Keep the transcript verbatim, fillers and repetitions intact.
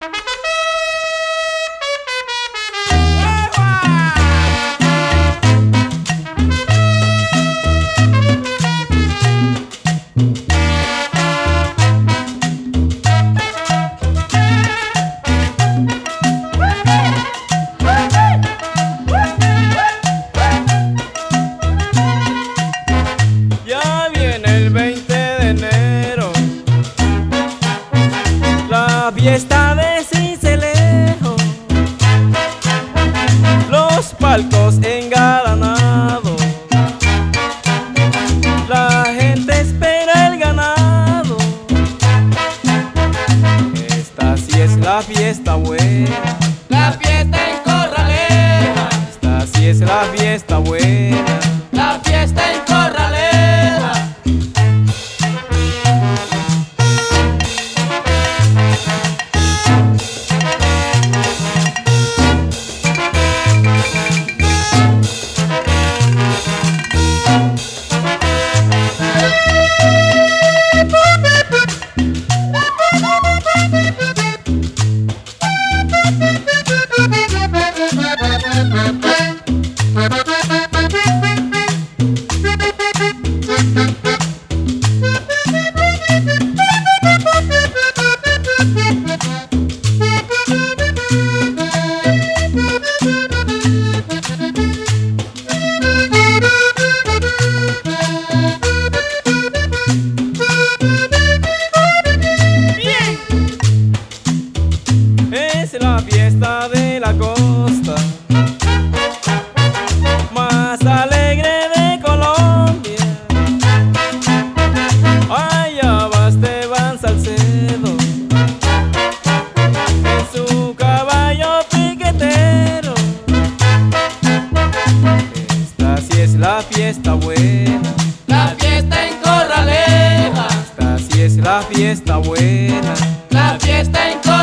Ya viene el veinte de enero, la fiesta de Sincelejo, los palcos engalanados, la gente espera el ganado. Esta sí es la fiesta buena, La fiesta en Corraleja, esta sí es la fiesta buena. la fiesta en Corraleja. Es la fiesta de la costa más alegre de Colombia. Allá va Esteban Salcedo en su caballo piquetero. Esta sí es la fiesta buena, La fiesta en Corraleja, esta sí es la fiesta buena. la fiesta en Corraleja.